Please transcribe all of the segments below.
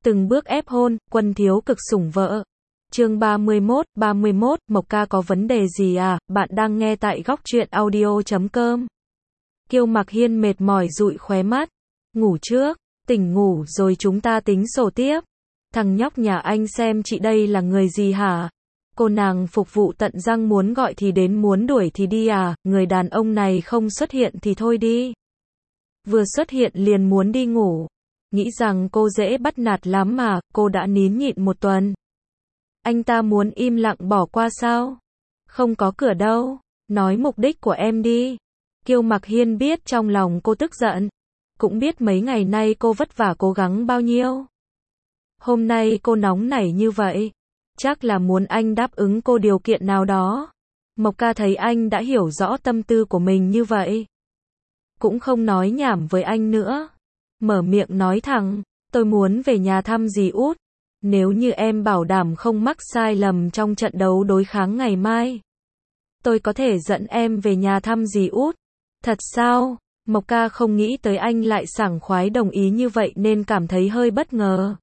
Từng bước ép hôn, Quân Thiếu cực sủng vợ. Chương 31, Mộc ca có vấn đề gì à? Bạn đang nghe tại góc truyện audio.com. Kiêu Mặc Hiên mệt mỏi dụi khóe mắt. Ngủ trước, tỉnh ngủ rồi chúng ta tính sổ tiếp. Thằng nhóc nhà anh xem chị đây là người gì hả? Cô nàng phục vụ tận răng, muốn gọi thì đến, muốn đuổi thì đi à? Người đàn ông này không xuất hiện thì thôi đi. Vừa xuất hiện liền muốn đi ngủ. Nghĩ rằng cô dễ bắt nạt lắm mà, cô đã nín nhịn một tuần. Anh ta muốn im lặng bỏ qua sao? Không có cửa đâu. Nói mục đích của em đi. Kiêu Mặc Hiên biết trong lòng cô tức giận. Cũng biết mấy ngày nay cô vất vả cố gắng bao nhiêu. Hôm nay cô nóng nảy như vậy. Chắc là muốn anh đáp ứng cô điều kiện nào đó. Mộc ca thấy anh đã hiểu rõ tâm tư của mình như vậy. Cũng không nói nhảm với anh nữa. Mở miệng nói thẳng, tôi muốn về nhà thăm dì út. Nếu như em bảo đảm không mắc sai lầm trong trận đấu đối kháng ngày mai, tôi có thể dẫn em về nhà thăm dì út. Thật sao? Mộc ca không nghĩ tới anh lại sảng khoái đồng ý như vậy nên cảm thấy hơi bất ngờ.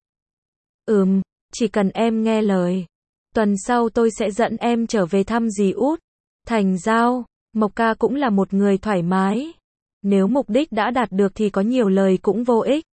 Chỉ cần em nghe lời. Tuần sau tôi sẽ dẫn em trở về thăm dì út. Thành giao, Mộc ca cũng là một người thoải mái. Nếu mục đích đã đạt được thì có nhiều lời cũng vô ích.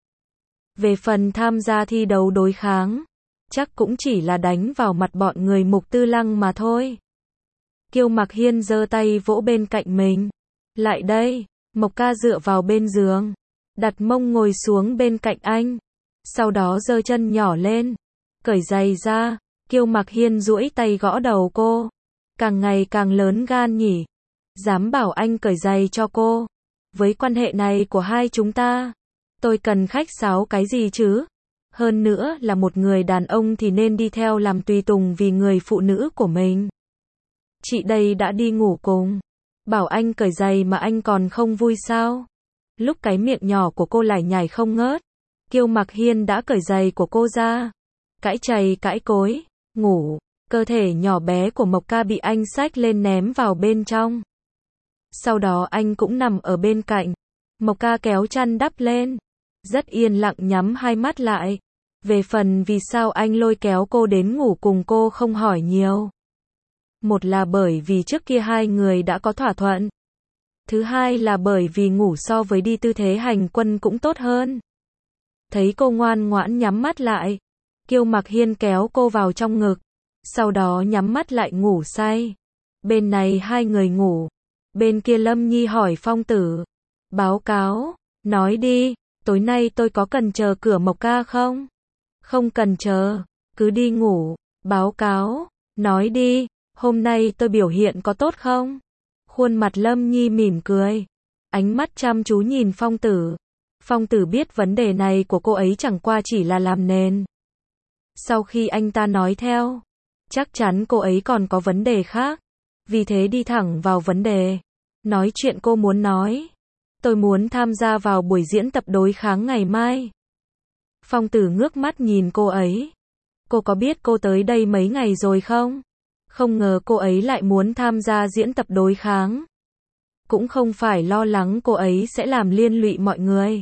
Về phần tham gia thi đấu đối kháng, chắc cũng chỉ là đánh vào mặt bọn người Mục Tư Lăng mà thôi. Kiêu Mặc Hiên giơ tay vỗ bên cạnh mình. Lại đây, Mộc ca dựa vào bên giường, đặt mông ngồi xuống bên cạnh anh. Sau đó giơ chân nhỏ lên, cởi giày ra. Kiêu Mặc Hiên duỗi tay gõ đầu cô. Càng ngày càng lớn gan nhỉ. Dám bảo anh cởi giày cho cô. Với quan hệ này của hai chúng ta, tôi cần khách sáo cái gì chứ? Hơn nữa là một người đàn ông thì nên đi theo làm tùy tùng vì người phụ nữ của mình. Chị đây đã đi ngủ cùng. Bảo anh cởi giày mà anh còn không vui sao? Lúc cái miệng nhỏ của cô lải nhải không ngớt, Kiêu Mặc Hiên đã cởi giày của cô ra. Cãi chày cãi cối, ngủ. Cơ thể nhỏ bé của Mộc ca bị anh xách lên ném vào bên trong. Sau đó anh cũng nằm ở bên cạnh. Mộc ca kéo chăn đắp lên. Rất yên lặng nhắm hai mắt lại. Về phần vì sao anh lôi kéo cô đến ngủ cùng cô không hỏi nhiều. Một là bởi vì trước kia hai người đã có thỏa thuận. Thứ hai là bởi vì ngủ so với đi tư thế hành quân cũng tốt hơn. Thấy cô ngoan ngoãn nhắm mắt lại, Kiêu Mặc Hiên kéo cô vào trong ngực. Sau đó nhắm mắt lại ngủ say. Bên này hai người ngủ. Bên kia Lâm Nhi hỏi Phong Tử. Báo cáo, nói đi, tối nay tôi có cần chờ cửa Mộc ca không? Không cần chờ, cứ đi ngủ. Báo cáo, nói đi, hôm nay tôi biểu hiện có tốt không? Khuôn mặt Lâm Nhi mỉm cười. Ánh mắt chăm chú nhìn Phong Tử. Phong Tử biết vấn đề này của cô ấy chẳng qua chỉ là làm nền. Sau khi anh ta nói theo, chắc chắn cô ấy còn có vấn đề khác. Vì thế đi thẳng vào vấn đề. Nói chuyện cô muốn nói. Tôi muốn tham gia vào buổi diễn tập đối kháng ngày mai. Phong Tử ngước mắt nhìn cô ấy. Cô có biết cô tới đây mấy ngày rồi không? Không ngờ cô ấy lại muốn tham gia diễn tập đối kháng. Cũng không phải lo lắng cô ấy sẽ làm liên lụy mọi người,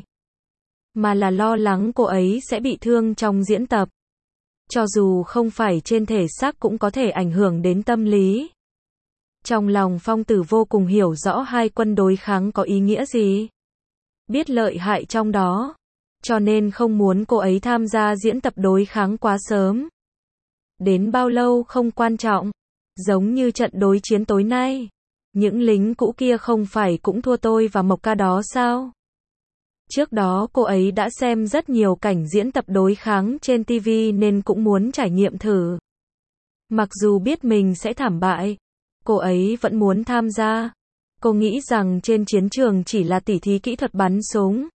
mà là lo lắng cô ấy sẽ bị thương trong diễn tập. Cho dù không phải trên thể xác cũng có thể ảnh hưởng đến tâm lý. Trong lòng Phong Tử vô cùng hiểu rõ hai quân đối kháng có ý nghĩa gì. Biết lợi hại trong đó. Cho nên không muốn cô ấy tham gia diễn tập đối kháng quá sớm. Đến bao lâu không quan trọng. Giống như trận đối chiến tối nay. Những lính cũ kia không phải cũng thua tôi và Mộc ca đó sao? Trước đó cô ấy đã xem rất nhiều cảnh diễn tập đối kháng trên TV nên cũng muốn trải nghiệm thử. Mặc dù biết mình sẽ thảm bại, cô ấy vẫn muốn tham gia. Cô nghĩ rằng trên chiến trường chỉ là tỉ thí kỹ thuật bắn súng,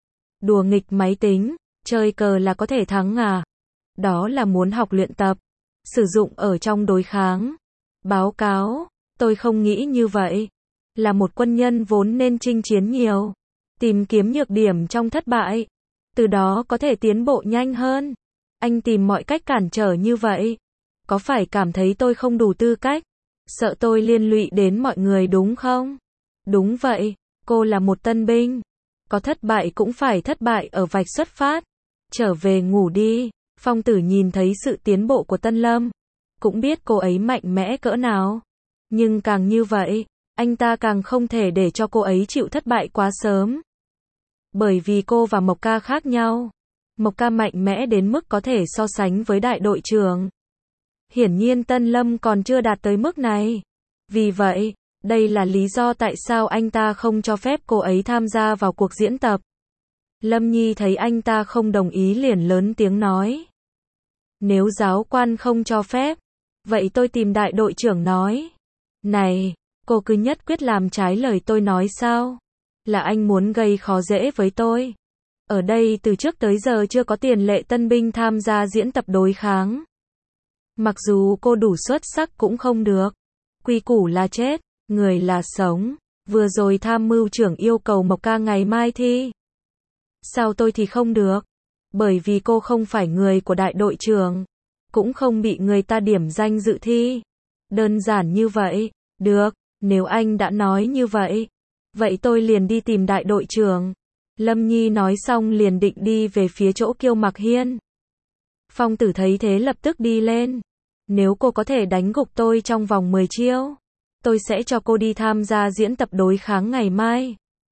đùa nghịch máy tính, chơi cờ là có thể thắng à? Đó là muốn học luyện tập, sử dụng ở trong đối kháng. Báo cáo, tôi không nghĩ như vậy. Là một quân nhân vốn nên chinh chiến nhiều, tìm kiếm nhược điểm trong thất bại, từ đó có thể tiến bộ nhanh hơn. Anh tìm mọi cách cản trở như vậy, có phải cảm thấy tôi không đủ tư cách? Sợ tôi liên lụy đến mọi người đúng không? Đúng vậy, cô là một tân binh. Có thất bại cũng phải thất bại ở vạch xuất phát. Trở về ngủ đi. Phong Tử nhìn thấy sự tiến bộ của Tân Lâm, cũng biết cô ấy mạnh mẽ cỡ nào. Nhưng càng như vậy, anh ta càng không thể để cho cô ấy chịu thất bại quá sớm. Bởi vì cô và Mộc Ca khác nhau. Mộc Ca mạnh mẽ đến mức có thể so sánh với đại đội trưởng. Hiển nhiên Tân Lâm còn chưa đạt tới mức này. Vì vậy, đây là lý do tại sao anh ta không cho phép cô ấy tham gia vào cuộc diễn tập. Lâm Nhi thấy anh ta không đồng ý liền lớn tiếng nói. Nếu giáo quan không cho phép, vậy tôi tìm đại đội trưởng nói. Này, cô cứ nhất quyết làm trái lời tôi nói sao? Là anh muốn gây khó dễ với tôi. Ở đây từ trước tới giờ chưa có tiền lệ tân binh tham gia diễn tập đối kháng. Mặc dù cô đủ xuất sắc cũng không được. Quy củ là chết, người là sống. Vừa rồi tham mưu trưởng yêu cầu Mộc Ca ngày mai thi. Sao tôi thì không được? Bởi vì cô không phải người của đại đội trưởng, cũng không bị người ta điểm danh dự thi. Đơn giản như vậy. Được, nếu anh đã nói như vậy, vậy tôi liền đi tìm đại đội trưởng. Lâm Nhi nói xong liền định đi về phía chỗ Kiêu Mặc Hiên. Phong Tử thấy thế lập tức đi lên. Nếu cô có thể đánh gục tôi trong vòng 10 chiêu, tôi sẽ cho cô đi tham gia diễn tập đối kháng ngày mai.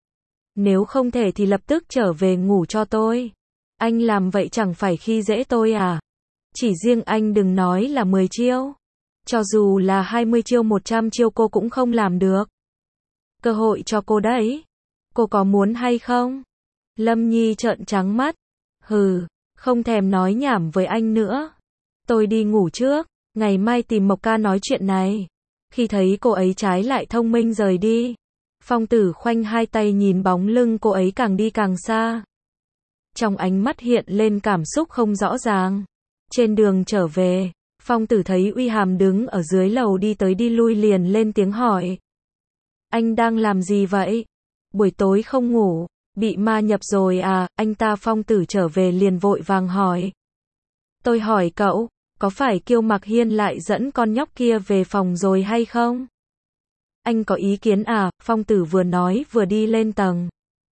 Nếu không thể thì lập tức trở về ngủ cho tôi. Anh làm vậy chẳng phải khi dễ tôi à? Chỉ riêng anh đừng nói là 10 chiêu. Cho dù là 20 chiêu 100 chiêu cô cũng không làm được. Cơ hội cho cô đấy. Cô có muốn hay không? Lâm Nhi trợn trắng mắt. Hừ, không thèm nói nhảm với anh nữa. Tôi đi ngủ trước, ngày mai tìm Mộc Ca nói chuyện này. Khi thấy cô ấy trái lại thông minh rời đi, Phong Tử khoanh hai tay nhìn bóng lưng cô ấy càng đi càng xa. Trong ánh mắt hiện lên cảm xúc không rõ ràng. Trên đường trở về, Phong Tử thấy Uy Hàm đứng ở dưới lầu đi tới đi lui liền lên tiếng hỏi. Anh đang làm gì vậy? Buổi tối không ngủ, bị ma nhập rồi à? Anh ta Phong Tử trở về liền vội vàng hỏi. Tôi hỏi cậu, có phải Kiêu Mặc Hiên lại dẫn con nhóc kia về phòng rồi hay không? Anh có ý kiến à? Phong Tử vừa nói vừa đi lên tầng.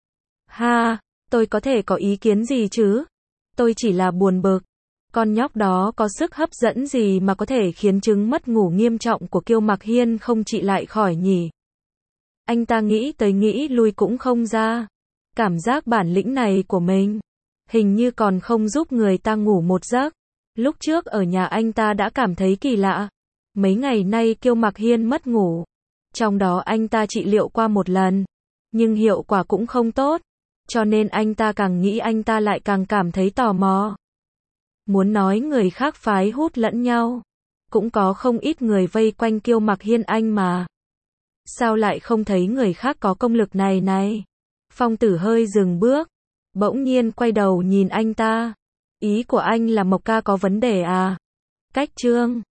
Ha, tôi có thể có ý kiến gì chứ? Tôi chỉ là buồn bực. Con nhóc đó có sức hấp dẫn gì mà có thể khiến chứng mất ngủ nghiêm trọng của Kiêu Mặc Hiên không trị lại khỏi nhỉ? Anh ta nghĩ tới nghĩ lui cũng không ra. Cảm giác bản lĩnh này của mình, hình như còn không giúp người ta ngủ một giấc. Lúc trước ở nhà anh ta đã cảm thấy kỳ lạ. Mấy ngày nay Kiêu Mặc Hiên mất ngủ. Trong đó anh ta trị liệu qua một lần. Nhưng hiệu quả cũng không tốt. Cho nên anh ta càng nghĩ anh ta lại càng cảm thấy tò mò. Muốn nói người khác phái hút lẫn nhau. Cũng có không ít người vây quanh Kiêu Mặc Hiên anh mà. Sao lại không thấy người khác có công lực này này? Phong Tử hơi dừng bước. Bỗng nhiên quay đầu nhìn anh ta. Ý của anh là Mộc Ca có vấn đề à? Cách chương